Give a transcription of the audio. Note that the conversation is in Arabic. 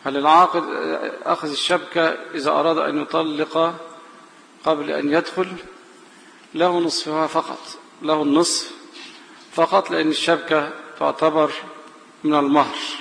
هل العاقد أخذ الشبكة إذا أراد أن يطلق قبل أن يدخل؟ له نصفها فقط، له النصف فقط، لأن الشبكة تعتبر من المهر.